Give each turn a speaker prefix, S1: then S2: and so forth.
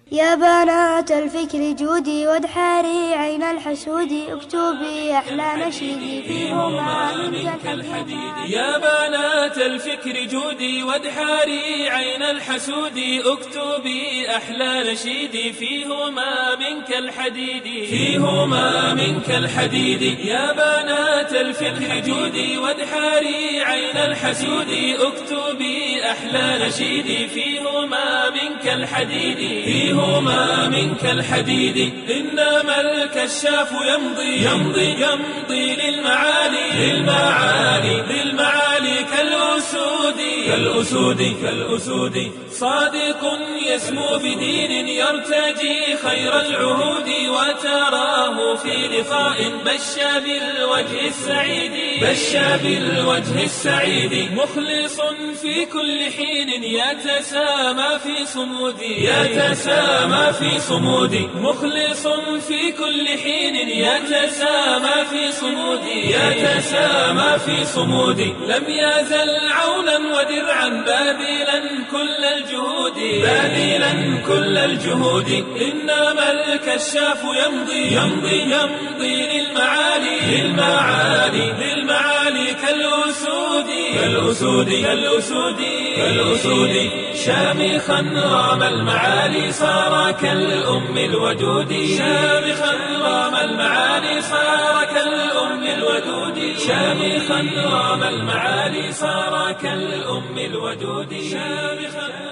S1: يا بنات الفكر جودي وادحاري عين الحسود، اكتبي أحلى نشيدي فيهما من كالحديد.
S2: يا بنات الفكر جودي وادحاري عين الحسود، اكتبي أحلى نشيدي فيهما من كالحديد. فيهما من كالحديد. يا بنات الفكر جودي وادحاري عين الحسود، اكتبي أحلى نشيدي فيهما من كالحديد. فيهما من كالحديد. إنما الكشاف يمضي يمضي يمضي للمعالي للمعالي للمعالي كالأسود كالأسود كالأسود. صادق يسمو بدين يرتجي خير العهود، وتراه في لقاء بشى بالوجه السعيد بشى بالوجه السعيد. مخلص في كل حين يتسامى في صمود يتسامى في صمود. مخلص في كل حين يتسامى في صمود يتسامى في صمود. لم يزل عونا ودرعا باذلا كل الجهود باذلا كل الجهود. إنما الكشاف يمضي يمضي يمضي للمعالي للمعالي للمعالي كالأسود كالأسود كالأسود كالأسود. شامخا رام المعالي صار كالأم الودود شامخا رام المعالي صار كالأم الودود شامخا رام المعالي صار كالأم الودود شامخا